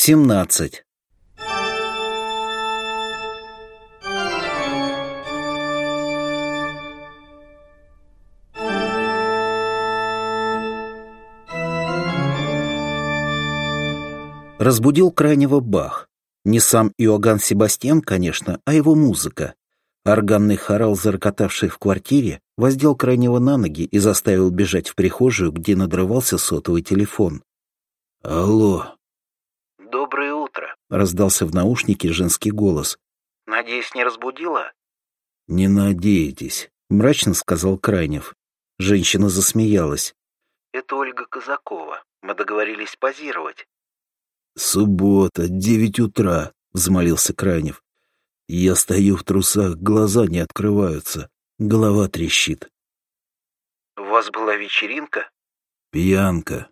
17. Разбудил Крайнего Бах. Не сам Иоганн Себастьян, конечно, а его музыка. Органный хорал, зарокотавший в квартире, воздел Крайнего на ноги и заставил бежать в прихожую, где надрывался сотовый телефон. «Алло!» «Доброе утро!» — раздался в наушнике женский голос. «Надеюсь, не разбудила?» «Не надейтесь», — мрачно сказал Крайнев. Женщина засмеялась. «Это Ольга Казакова. Мы договорились позировать». «Суббота, 9 утра», — взмолился Крайнев. «Я стою в трусах, глаза не открываются, голова трещит». «У вас была вечеринка?» «Пьянка».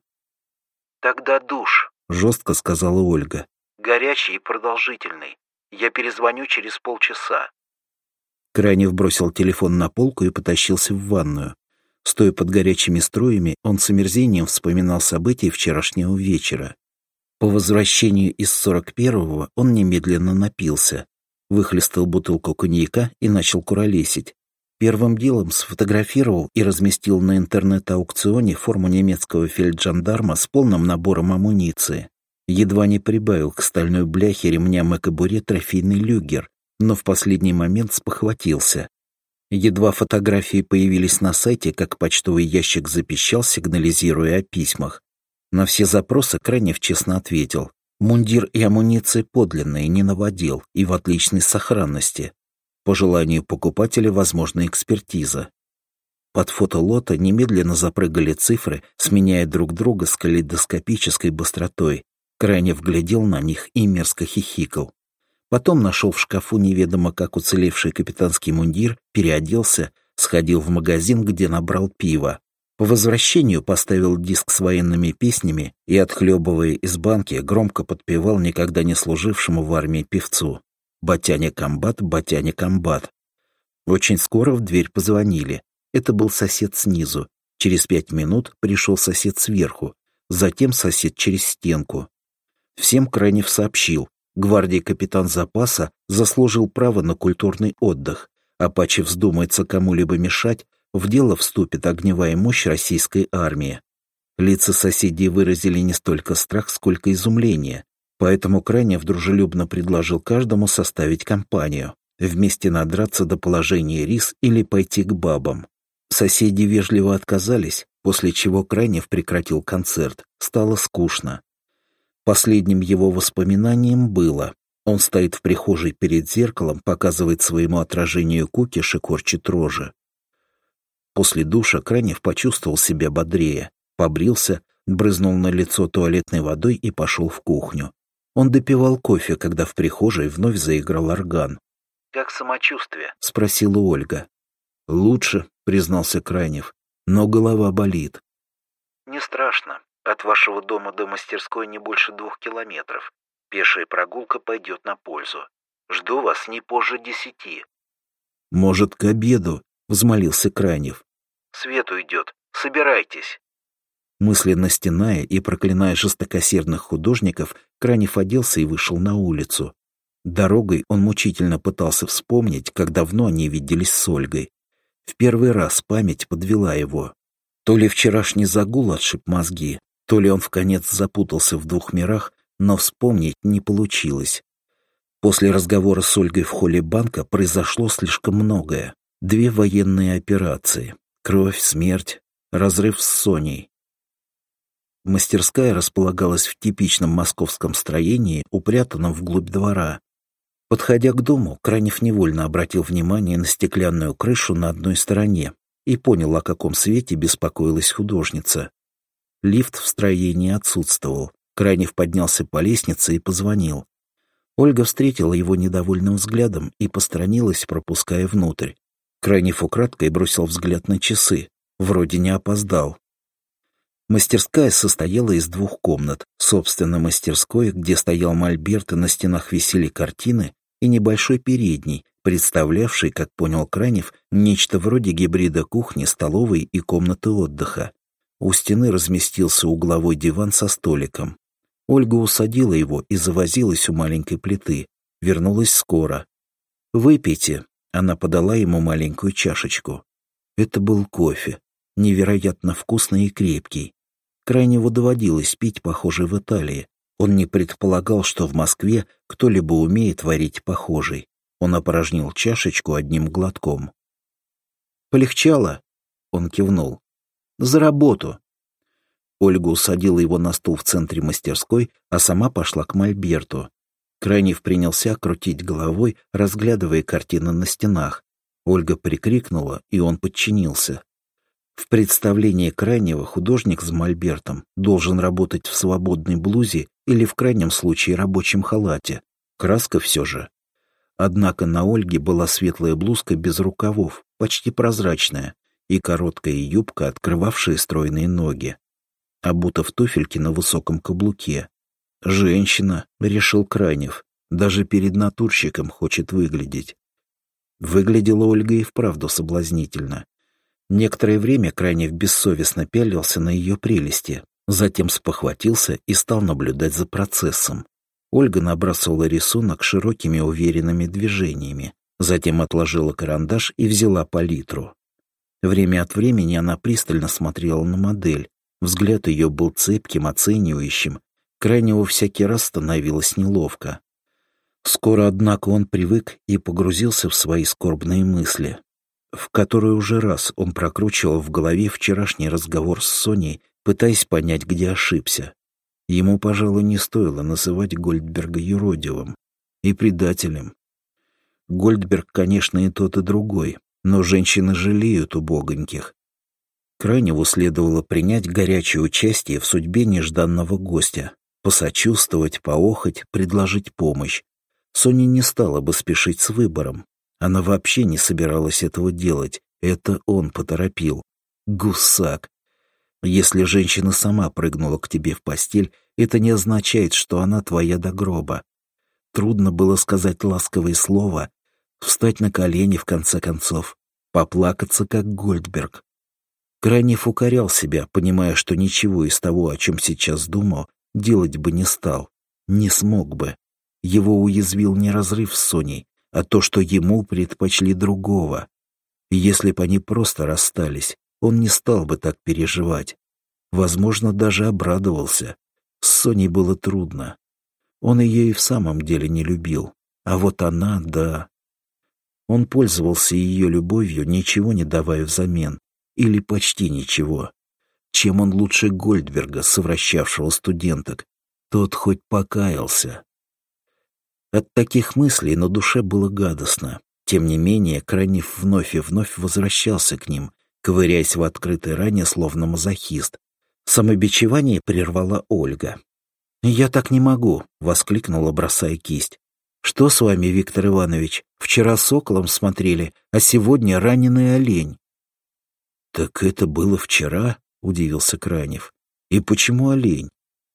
«Тогда душ», — жестко сказала Ольга. «горячий и продолжительный. Я перезвоню через полчаса». Крайнев бросил телефон на полку и потащился в ванную. Стоя под горячими струями, он с омерзением вспоминал события вчерашнего вечера. По возвращению из 41-го он немедленно напился, выхлестал бутылку коньяка и начал куролесить. Первым делом сфотографировал и разместил на интернет-аукционе форму немецкого фельджандарма с полным набором амуниции. Едва не прибавил к стальной бляхе ремням и кобуре трофейный люгер, но в последний момент спохватился. Едва фотографии появились на сайте, как почтовый ящик запищал, сигнализируя о письмах. На все запросы Крайнев честно ответил. Мундир и амуниция подлинные, не наводил и в отличной сохранности. По желанию покупателя возможна экспертиза. Под фото лота немедленно запрыгали цифры, сменяя друг друга с калейдоскопической быстротой. Крайнев глядел на них и мерзко хихикал. Потом нашел в шкафу неведомо как уцелевший капитанский мундир, переоделся, сходил в магазин, где набрал пива. По возвращению поставил диск с военными песнями и, отхлебывая из банки, громко подпевал никогда не служившему в армии певцу. «Батяня комбат, батяня комбат». Очень скоро в дверь позвонили. Это был сосед снизу. Через 5 минут пришел сосед сверху, затем сосед через стенку. Всем Крайнев сообщил. Гвардии капитан запаса заслужил право на культурный отдых, а паче вздумается кому-либо мешать, в дело вступит огневая мощь российской армии. Лица соседей выразили не столько страх, сколько изумление, поэтому Крайнев дружелюбно предложил каждому составить компанию, вместе надраться до положения рис или пойти к бабам. Соседи вежливо отказались, после чего Крайнев прекратил концерт, стало скучно. Последним его воспоминанием было: он стоит в прихожей перед зеркалом, показывает своему отражению кукиш и корчит рожи. После душа Крайнев почувствовал себя бодрее, побрился, брызнул на лицо туалетной водой и пошел в кухню. Он допивал кофе, когда в прихожей вновь заиграл орган. «Как самочувствие?» — спросила Ольга. «Лучше», — признался Крайнев, — «но голова болит». «Не страшно. От вашего дома до мастерской не больше 2 километров. Пешая прогулка пойдет на пользу. Жду вас не позже 10. «Может, к обеду?» — взмолился Крайнев. «Свет уйдет. Собирайтесь». Мысленно стеная и проклиная жестокосердных художников, Крайнев оделся и вышел на улицу. Дорогой он мучительно пытался вспомнить, как давно они виделись с Ольгой. В первый раз память подвела его. То ли вчерашний загул отшиб мозги, то ли он вконец запутался в 2 мирах, но вспомнить не получилось. После разговора с Ольгой в холле банка произошло слишком многое. 2 военные операции, кровь, смерть, разрыв с Соней. Мастерская располагалась в типичном московском строении, упрятанном вглубь двора. Подходя к дому, Крайнев невольно обратил внимание на стеклянную крышу на одной стороне и понял, о каком свете беспокоилась художница. Лифт в строении отсутствовал. Крайнев поднялся по лестнице и позвонил. Ольга встретила его недовольным взглядом и посторонилась, пропуская внутрь. Крайнев украдкой бросил взгляд на часы. Вроде не опоздал. Мастерская состояла из 2 комнат. Собственно, мастерской, где стоял мольберт и на стенах висели картины, и небольшой передний, представлявший, как понял Крайнев, нечто вроде гибрида кухни, столовой и комнаты отдыха. У стены разместился угловой диван со столиком. Ольга усадила его и завозилась у маленькой плиты. Вернулась скоро. «Выпейте». Она подала ему маленькую чашечку. Это был кофе. Невероятно вкусный и крепкий. Крайневу доводилось пить похожий в Италии. Он не предполагал, что в Москве кто-либо умеет варить похожий. Он опорожнил чашечку одним глотком. «Полегчало?» Он кивнул. «За работу!» Ольга усадила его на стул в центре мастерской, а сама пошла к мольберту. Крайнев принялся крутить головой, разглядывая картины на стенах. Ольга прикрикнула, и он подчинился. В представлении Крайнева художник с мольбертом должен работать в свободной блузе или в крайнем случае рабочем халате. Краска все же. Однако на Ольге была светлая блузка без рукавов, почти прозрачная, и короткая юбка, открывавшая стройные ноги. Обута в туфельки на высоком каблуке. «Женщина», — решил Крайнев, — «даже перед натурщиком хочет выглядеть». Выглядела Ольга и вправду соблазнительно. Некоторое время Крайнев бессовестно пялился на ее прелести, затем спохватился и стал наблюдать за процессом. Ольга набрасывала рисунок широкими уверенными движениями, затем отложила карандаш и взяла палитру. Время от времени она пристально смотрела на модель. Взгляд ее был цепким, оценивающим. Крайневу всякий раз становилось неловко. Скоро, однако, он привык и погрузился в свои скорбные мысли, в который уже раз он прокручивал в голове вчерашний разговор с Соней, пытаясь понять, где ошибся. Ему, пожалуй, не стоило называть Гольдберга юродивым и предателем. Гольдберг, конечно, и тот, и другой, но женщины жалеют убогоньких. Крайневу следовало принять горячее участие в судьбе нежданного гостя, посочувствовать, поохоть, предложить помощь. Соня не стала бы спешить с выбором. Она вообще не собиралась этого делать. Это он поторопил. Гусак! Если женщина сама прыгнула к тебе в постель, это не означает, что она твоя до гроба. Трудно было сказать ласковое слово, встать на колени в конце концов, поплакаться, как Гольдберг. Крайнев укорял себя, понимая, что ничего из того, о чем сейчас думал, делать бы не стал, не смог бы. Его уязвил не разрыв с Соней, а то, что ему предпочли другого. И если бы они просто расстались, он не стал бы так переживать. Возможно, даже обрадовался. С Соней было трудно. Он ее и в самом деле не любил. А вот она, да. Он пользовался ее любовью, ничего не давая взамен. Или почти ничего. Чем он лучше Гольдберга, совращавшего студенток? Тот хоть покаялся. От таких мыслей на душе было гадостно. Тем не менее, Крайнев вновь и вновь возвращался к ним, ковыряясь в открытой ране, словно мазохист. Самобичевание прервала Ольга. «Я так не могу», — воскликнула, бросая кисть. «Что с вами, Виктор Иванович? Вчера соколом смотрели, а сегодня раненый олень». «Так это было вчера?» — удивился Крайнев. «И почему олень?»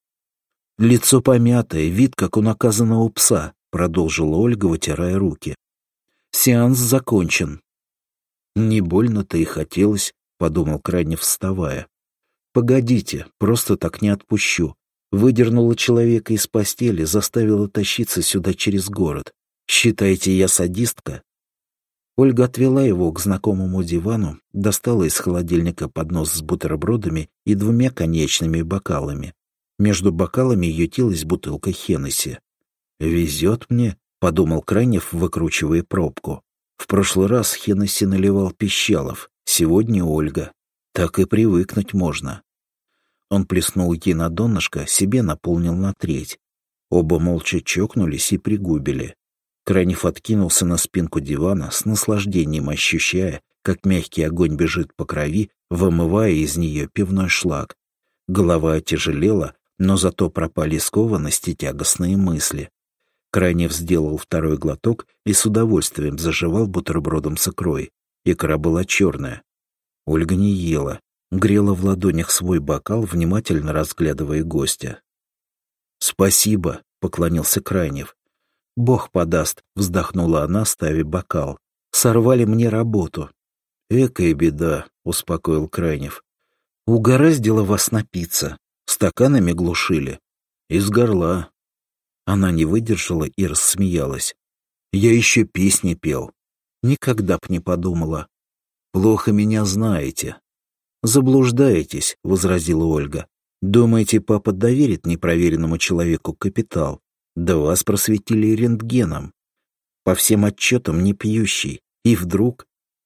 «Лицо помятое, вид, как у наказанного пса», — продолжила Ольга, вытирая руки. «Сеанс закончен». «Не больно-то и хотелось», — подумал Крайнев, вставая. «Погодите, просто так не отпущу». Выдернула человека из постели, заставила тащиться сюда через город. «Считаете, я садистка?» Ольга отвела его к знакомому дивану, достала из холодильника поднос с бутербродами и 2 конечными бокалами. Между бокалами ютилась бутылка Хеннесси. «Везет мне», — подумал Крайнев, выкручивая пробку. В прошлый раз Хеннесси наливал Пищалов, сегодня Ольга. Так и привыкнуть можно. Он плеснул ей на донышко, себе наполнил на треть. Оба молча чокнулись и пригубили. Крайнев откинулся на спинку дивана, с наслаждением ощущая, как мягкий огонь бежит по крови, вымывая из нее пивной шлак. Голова отяжелела, но зато пропали скованность и тягостные мысли. Крайнев сделал второй глоток и с удовольствием заживал бутербродом с икрой. Икра была черная. Ольга не ела, грела в ладонях свой бокал, внимательно разглядывая гостя. «Спасибо», — поклонился Крайнев. «Бог подаст», — вздохнула она, ставя бокал. «Сорвали мне работу». «Экая беда», — успокоил Крайнев. «Угораздило вас напиться. Стаканами глушили». Из горла. Она не выдержала и рассмеялась. Я еще песни пел. Никогда б не подумала. Плохо меня знаете. Заблуждаетесь, возразила Ольга. Думаете, папа доверит непроверенному человеку капитал? Да вас просветили рентгеном. По всем отчетам не пьющий. И вдруг...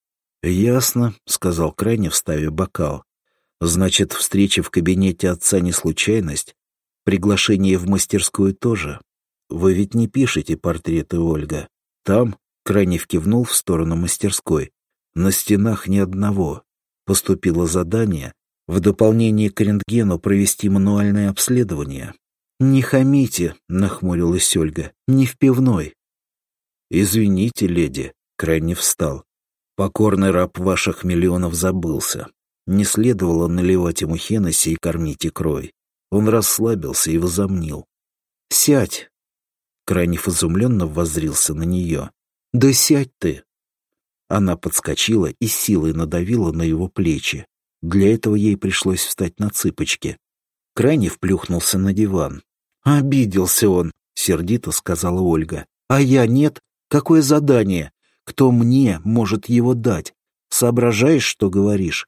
«Ясно», — сказал Крайнев, ставя бокал. «Значит, встреча в кабинете отца не случайность? Приглашение в мастерскую тоже? Вы ведь не пишете портреты, Ольга? Там...» — Крайнев кивнул в сторону мастерской. «На стенах ни одного. Поступило задание в дополнение к рентгену провести мануальное обследование». «Не хамите», — нахмурилась Ольга, — «не в пивной». «Извините, леди», — Крайнев встал. «Покорный раб ваших миллионов забылся. Не следовало наливать ему хенеси и кормить икрой. Он расслабился и возомнил». «Сядь!» Крайнев изумленно воззрился на нее. «Да сядь ты!» Она подскочила и силой надавила на его плечи. Для этого ей пришлось встать на цыпочки. Крайнев плюхнулся на диван. «Обиделся он», — сердито сказала Ольга. «А я нет? Какое задание? Кто мне может его дать? Соображаешь, что говоришь?»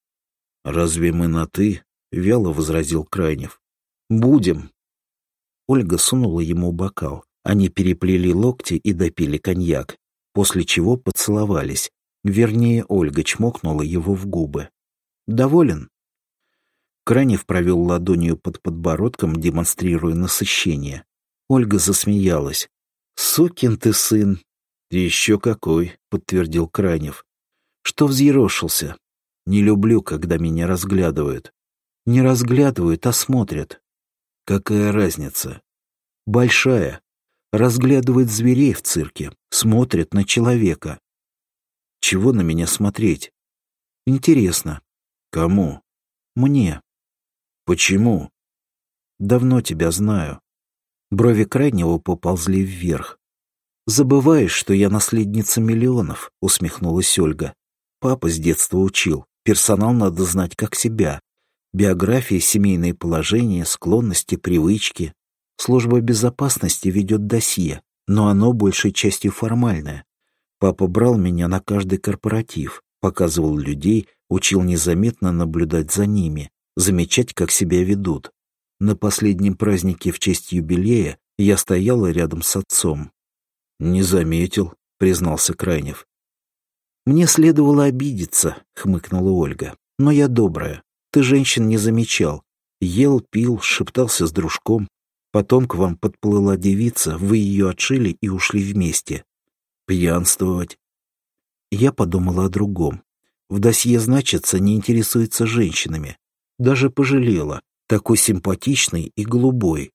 «Разве мы на «ты»?» — вяло возразил Крайнев. «Будем». Ольга сунула ему бокал. Они переплели локти и допили коньяк, после чего поцеловались. Вернее, Ольга чмокнула его в губы. «Доволен?» Крайнев провел ладонью под подбородком, демонстрируя насыщение. Ольга засмеялась. «Сукин ты сын!» «Еще какой!» — подтвердил Крайнев. «Что взъерошился? Не люблю, когда меня разглядывают». «Не разглядывают, а смотрят». «Какая разница?» «Большая. Разглядывают зверей в цирке, смотрят на человека». «Чего на меня смотреть?» «Интересно». «Кому?» «Мне». «Почему?» «Давно тебя знаю». Брови Крайнего поползли вверх. «Забываешь, что я наследница миллионов», — усмехнулась Ольга. «Папа с детства учил. Персонал надо знать как себя. Биография, семейные положения, склонности, привычки. Служба безопасности ведет досье, но оно большей частью формальное. Папа брал меня на каждый корпоратив, показывал людей, учил незаметно наблюдать за ними, замечать, как себя ведут. На последнем празднике в честь юбилея я стояла рядом с отцом». «Не заметил», — признался Крайнев. «Мне следовало обидеться», — хмыкнула Ольга. «Но я добрая. Ты женщин не замечал. Ел, пил, шептался с дружком. Потом к вам подплыла девица, вы ее отшили и ушли вместе. Пьянствовать». Я подумала о другом. В досье значится, не интересуется женщинами. Даже пожалела. Такой симпатичный и голубой.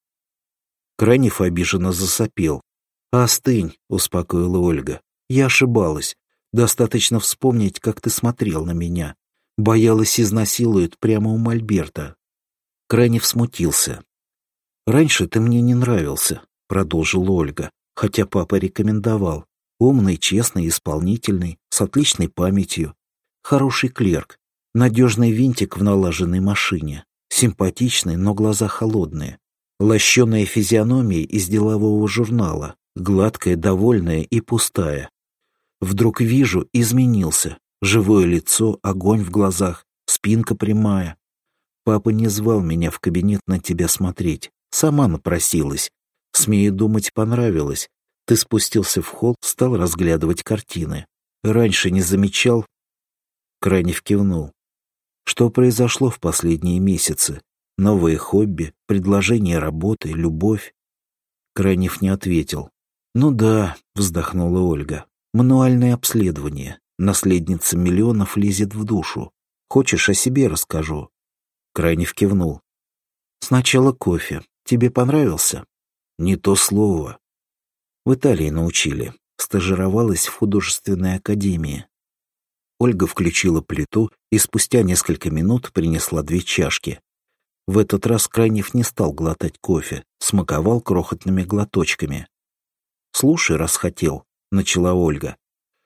Крайнев обиженно засопел. «Остынь», — успокоила Ольга. «Я ошибалась. Достаточно вспомнить, как ты смотрел на меня. Боялась, изнасилуют прямо у мольберта». Крайнев смутился. «Раньше ты мне не нравился», — продолжила Ольга, хотя папа рекомендовал. «Умный, честный, исполнительный, с отличной памятью. Хороший клерк, надежный винтик в налаженной машине. Симпатичный, но глаза холодные. Лощеная физиономия из делового журнала, гладкая, довольная и пустая. Вдруг вижу, изменился. Живое лицо, огонь в глазах, спинка прямая. Папа не звал меня в кабинет на тебя смотреть. Сама напросилась. Смею думать, понравилось. Ты спустился в холл, стал разглядывать картины. Раньше не замечал?» Крайнев кивнул. «Что произошло в последние месяцы? Новые хобби, предложение работы, любовь?» Крайнев не ответил. «Ну да», — вздохнула Ольга. «Мануальное обследование. Наследница миллионов лезет в душу. Хочешь, о себе расскажу?» Крайнев кивнул. «Сначала кофе. Тебе понравился?» «Не то слово». «В Италии научили. Стажировалась в художественной академии». Ольга включила плиту и спустя несколько минут принесла 2 чашки. В этот раз Крайнев не стал глотать кофе, смаковал крохотными глоточками. «Слушай, раз хотел», — начала Ольга.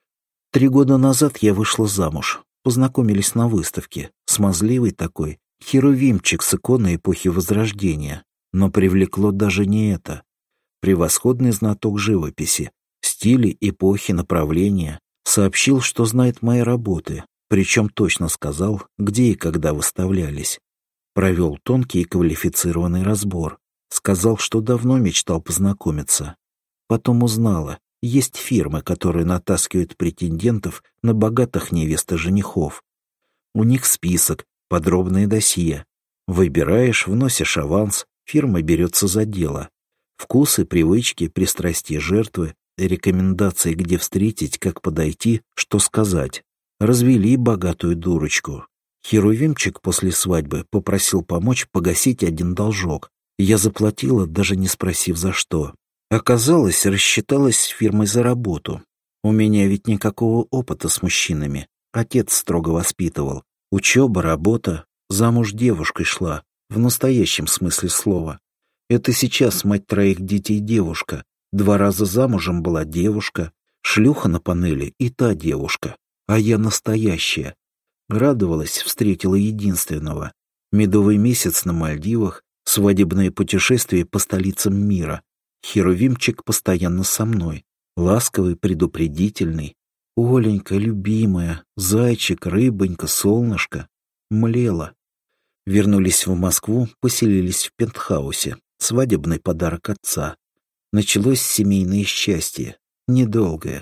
3 года назад я вышла замуж. Познакомились на выставке. Смазливый такой, херувимчик с иконы эпохи Возрождения. Но привлекло даже не это. Превосходный знаток живописи, стили, эпохи, направления, сообщил, что знает мои работы, причем точно сказал, где и когда выставлялись. Провел тонкий и квалифицированный разбор. Сказал, что давно мечтал познакомиться. Потом узнала, есть фирмы, которые натаскивают претендентов на богатых невест и женихов. У них список, подробное досье. Выбираешь, вносишь аванс, фирма берется за дело. Вкусы, привычки, пристрастия жертвы, рекомендации, где встретить, как подойти, что сказать. Развели богатую дурочку. Херувимчик после свадьбы попросил помочь погасить один должок. Я заплатила, даже не спросив за что. Оказалось, рассчиталась с фирмой за работу. У меня ведь никакого опыта с мужчинами. Отец строго воспитывал. Учеба, работа, замуж девушкой шла, в настоящем смысле слова. Это сейчас мать 3 детей девушка. 2 раза замужем была девушка, шлюха на панели и та девушка. А я настоящая. Радовалась, встретила единственного. Медовый месяц на Мальдивах, свадебное путешествие по столицам мира. Херувимчик постоянно со мной. Ласковый, предупредительный. Оленька, любимая, зайчик, рыбонька, солнышко. Млела. Вернулись в Москву, поселились в пентхаусе. Свадебный подарок отца. Началось семейное счастье. Недолгое.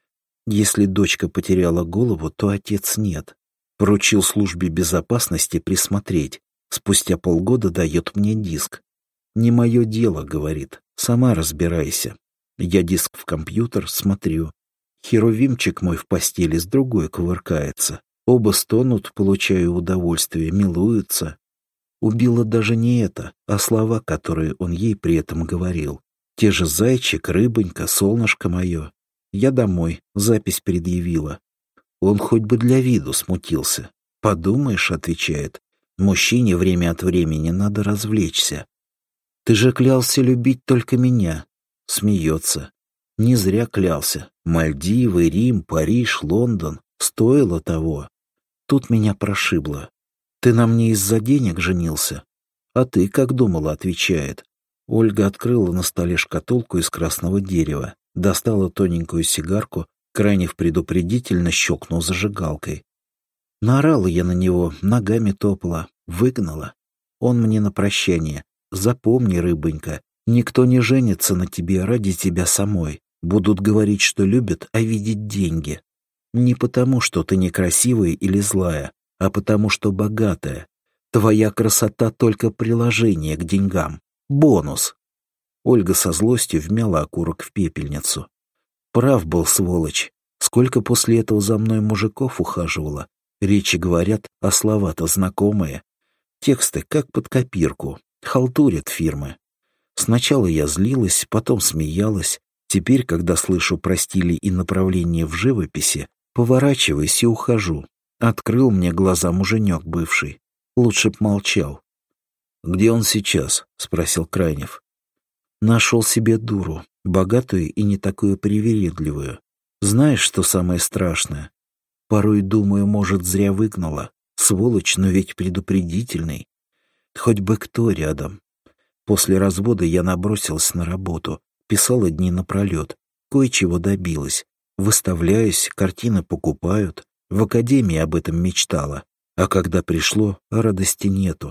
Если дочка потеряла голову, то отец нет. Поручил службе безопасности присмотреть. Спустя полгода дает мне диск. «Не мое дело», — говорит. «Сама разбирайся». Я диск в компьютер смотрю. Херувимчик мой в постели с другой кувыркается. Оба стонут, получая удовольствие, милуются. Убило даже не это, а слова, которые он ей при этом говорил. Те же «зайчик», «рыбонька», «солнышко мое». Я домой, запись предъявила. Он хоть бы для виду смутился. «Подумаешь», — отвечает, — «мужчине время от времени надо развлечься». «Ты же клялся любить только меня». Смеется. Не зря клялся. Мальдивы, Рим, Париж, Лондон. Стоило того. Тут меня прошибло. «Ты на мне из-за денег женился?» «А ты как думала?» — отвечает. Ольга открыла на столе шкатулку из красного дерева, достала тоненькую сигарку, крайне предупредительно щелкнул зажигалкой. Наорала я на него, ногами топала, выгнала. Он мне на прощание: «Запомни, рыбонька, никто не женится на тебе ради тебя самой. Будут говорить, что любят, а видеть деньги. Не потому, что ты некрасивая или злая, а потому, что богатая. Твоя красота только приложение к деньгам. Бонус». Ольга со злостью вмяла окурок в пепельницу. Прав был, сволочь. Сколько после этого за мной мужиков ухаживало. Речи говорят, а слова-то знакомые. Тексты как под копирку. Халтурят фирмы. Сначала я злилась, потом смеялась. Теперь, когда слышу про стили и направления в живописи, поворачиваюсь и ухожу. Открыл мне глаза муженек бывший. Лучше б молчал. «Где он сейчас?» — спросил Крайнев. «Нашел себе дуру, богатую и не такую привередливую. Знаешь, что самое страшное? Порой думаю, может, зря выгнала. Сволочь, но ведь предупредительный. Хоть бы кто рядом. После развода я набросилась на работу, писала дни напролет, кое-чего добилась. Выставляюсь, картины покупают. В академии об этом мечтала. А когда пришло, радости нету».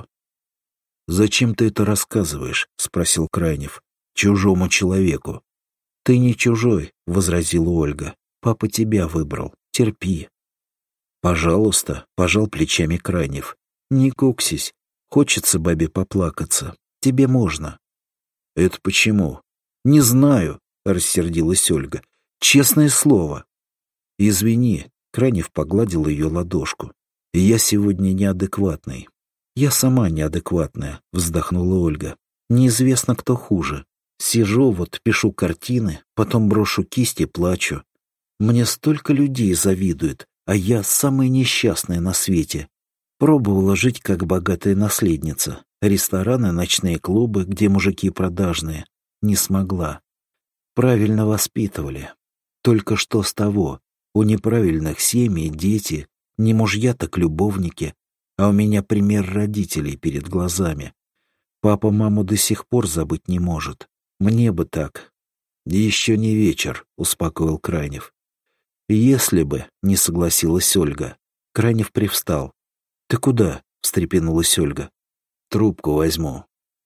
«Зачем ты это рассказываешь?» — спросил Крайнев. «Чужому человеку». «Ты не чужой», — возразила Ольга. «Папа тебя выбрал. Терпи». «Пожалуйста», — пожал плечами Крайнев. «Не куксись. Хочется бабе поплакаться. Тебе можно». «Это почему?» «Не знаю», — рассердилась Ольга. «Честное слово». «Извини», — Крайнев погладил ее ладошку. «Я сегодня неадекватный». «Я сама неадекватная», — вздохнула Ольга. «Неизвестно, кто хуже. Сижу вот, пишу картины, потом брошу кисть и плачу. Мне столько людей завидует, а я самая несчастная на свете. Пробовала жить как богатая наследница. Рестораны, ночные клубы, где мужики продажные. Не смогла. Правильно воспитывали. Только что с того? У неправильных семей дети, не мужья, так любовники. А у меня пример родителей перед глазами. Папа маму до сих пор забыть не может. Мне бы так. Еще не вечер, успокоил Крайнев. Если бы, не согласилась Ольга. Крайнев привстал. Ты куда? Встрепенулась Ольга. Трубку возьму.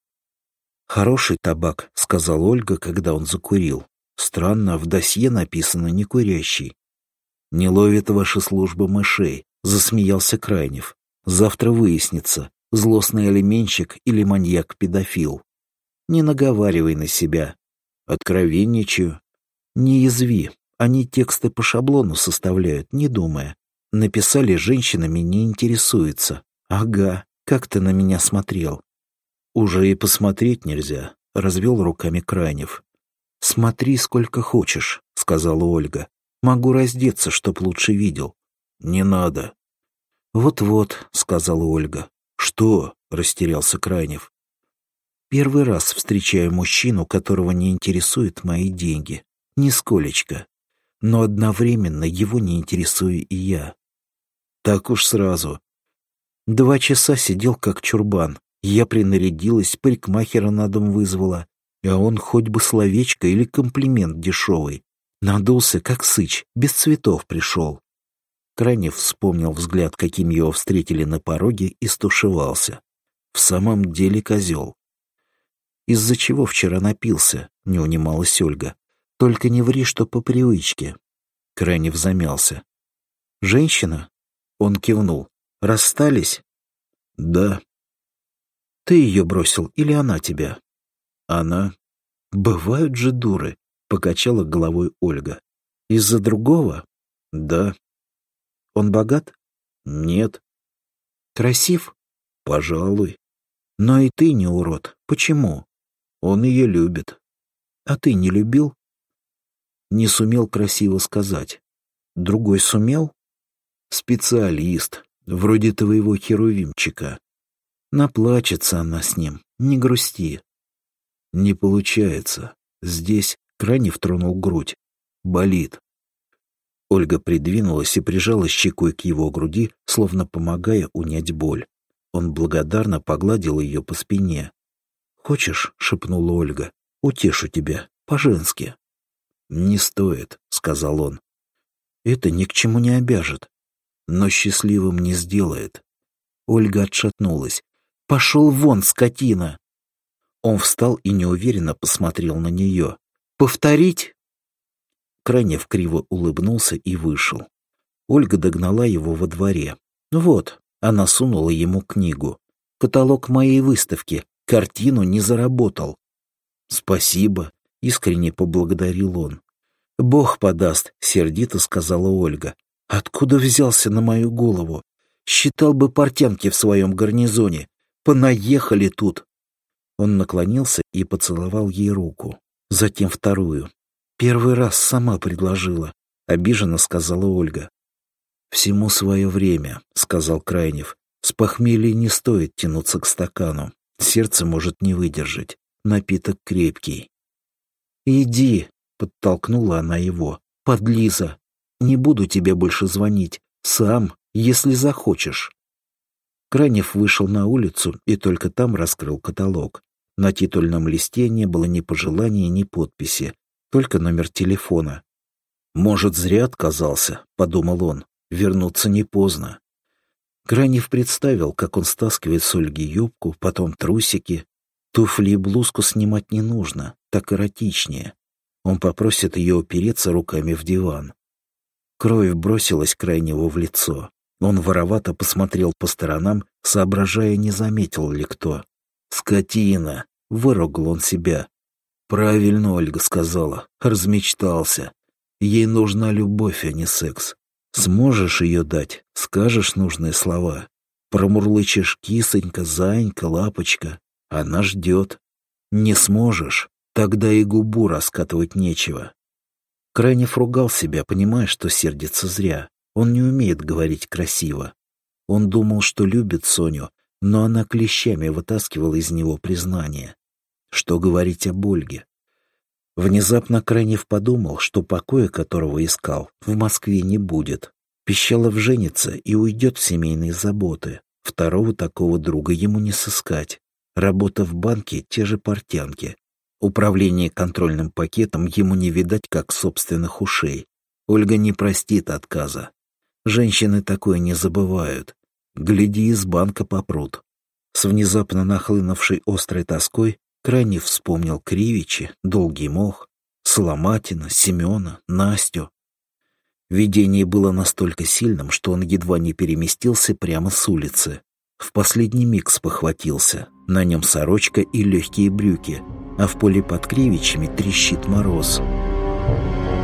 Хороший табак, сказала Ольга, когда он закурил. Странно, в досье написано «не курящий». Не ловит ваша служба мышей, засмеялся Крайнев. Завтра выяснится, злостный алименщик или маньяк-педофил. Не наговаривай на себя. Откровенничаю. Не язви. Они тексты по шаблону составляют, не думая. Написали «женщинами не интересуется». Ага, как ты на меня смотрел? Уже и посмотреть нельзя, развел руками Крайнев. Смотри сколько хочешь, сказала Ольга. Могу раздеться, чтоб лучше видел. Не надо. Вот-вот, сказала Ольга. Что? Растерялся Крайнев. Первый раз встречаю мужчину, которого не интересуют мои деньги. Нисколечко. Но одновременно его не интересую и я. Так уж сразу. 2 часа сидел как чурбан. Я принарядилась, парикмахера на дом вызвала. А он хоть бы словечко или комплимент дешевый. Надулся, как сыч, без цветов пришел. Крайнев вспомнил взгляд, каким его встретили на пороге, и стушевался. В самом деле козел. Из-за чего вчера напился, не унималась Ольга. Только не ври, что по привычке. Крайнев замялся. Женщина? Он кивнул. Расстались? Да. Ты ее бросил или она тебя? Она. Бывают же дуры, покачала головой Ольга. Из-за другого? Да. Он богат? Нет. Красив? Пожалуй. Но и ты не урод. Почему? Он ее любит. А ты не любил? Не сумел красиво сказать. Другой сумел? Специалист, вроде твоего херувимчика. Наплачется она с ним, не грусти. Не получается. Здесь Крайнев тронул грудь. Болит. Ольга придвинулась и прижала щекой к его груди, словно помогая унять боль. Он благодарно погладил ее по спине. «Хочешь?» — шепнула Ольга. «Утешу тебя, по-женски». «Не стоит», — сказал он. «Это ни к чему не обяжет, но счастливым не сделает». Ольга отшатнулась. «Пошел вон, скотина!» Он встал и неуверенно посмотрел на нее. «Повторить?» Крайнев криво улыбнулся и вышел. Ольга догнала его во дворе. «Вот», — она сунула ему книгу. «Каталог моей выставки. Картину не заработал». «Спасибо», — искренне поблагодарил он. «Бог подаст», — сердито сказала Ольга. «Откуда взялся на мою голову? Считал бы портянки в своем гарнизоне. Понаехали тут». Он наклонился и поцеловал ей руку. Затем вторую. «Первый раз сама предложила», — обиженно сказала Ольга. «Всему свое время», — сказал Крайнев. «С похмелья не стоит тянуться к стакану. Сердце может не выдержать. Напиток крепкий». «Иди», — подтолкнула она его. «Подлиза. Не буду тебе больше звонить. Сам, если захочешь». Крайнев вышел на улицу и только там раскрыл каталог. На титульном листе не было ни пожелания, ни подписи, только номер телефона. «Может, зря отказался», — подумал он. «Вернуться не поздно». Крайнев представил, как он стаскивает с Ольги юбку, потом трусики. Туфли и блузку снимать не нужно, так эротичнее. Он попросит ее упереться руками в диван. Кровь бросилась Крайневу в лицо. Он воровато посмотрел по сторонам, соображая, не заметил ли кто. «Скотина!» — выругал он себя. «Правильно Ольга сказала. Размечтался. Ей нужна любовь, а не секс. Сможешь ее дать, скажешь нужные слова. Промурлычешь кисонька, зайка, лапочка. Она ждет. Не сможешь, тогда и губу раскатывать нечего». Крайнев ругал себя, понимая, что сердится зря. Он не умеет говорить красиво. Он думал, что любит Соню, но она клещами вытаскивала из него признание. Что говорить об Ольге? Внезапно Крайнев подумал, что покоя, которого искал, в Москве не будет. Пищалов женится и уйдет в семейные заботы. Второго такого друга ему не сыскать. Работа в банке — те же портянки. Управление контрольным пакетом ему не видать, как собственных ушей. Ольга не простит отказа. Женщины такое не забывают. Гляди, из банка попрут. С внезапно нахлынувшей острой тоской Крайнев вспомнил Кривичи, Долгий Мох, Соломатина, Семена, Настю. Видение было настолько сильным, что он едва не переместился прямо с улицы. В последний миг спохватился. На нем сорочка и легкие брюки, а в поле под Кривичами трещит мороз.